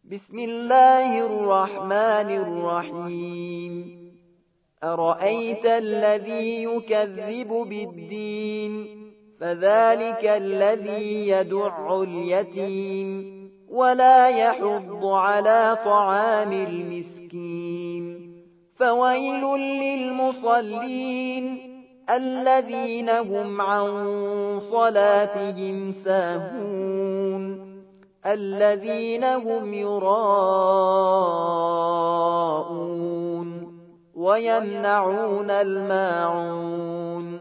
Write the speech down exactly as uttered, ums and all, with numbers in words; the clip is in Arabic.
بسم الله الرحمن الرحيم أرأيت الذي يكذب بالدين فذلك الذي يدع اليتيم ولا يحض على طعام المسكين فويل للمصلين الذين هم عن صلاتهم ساهون الذين هم يراءون ويمنعون الماعون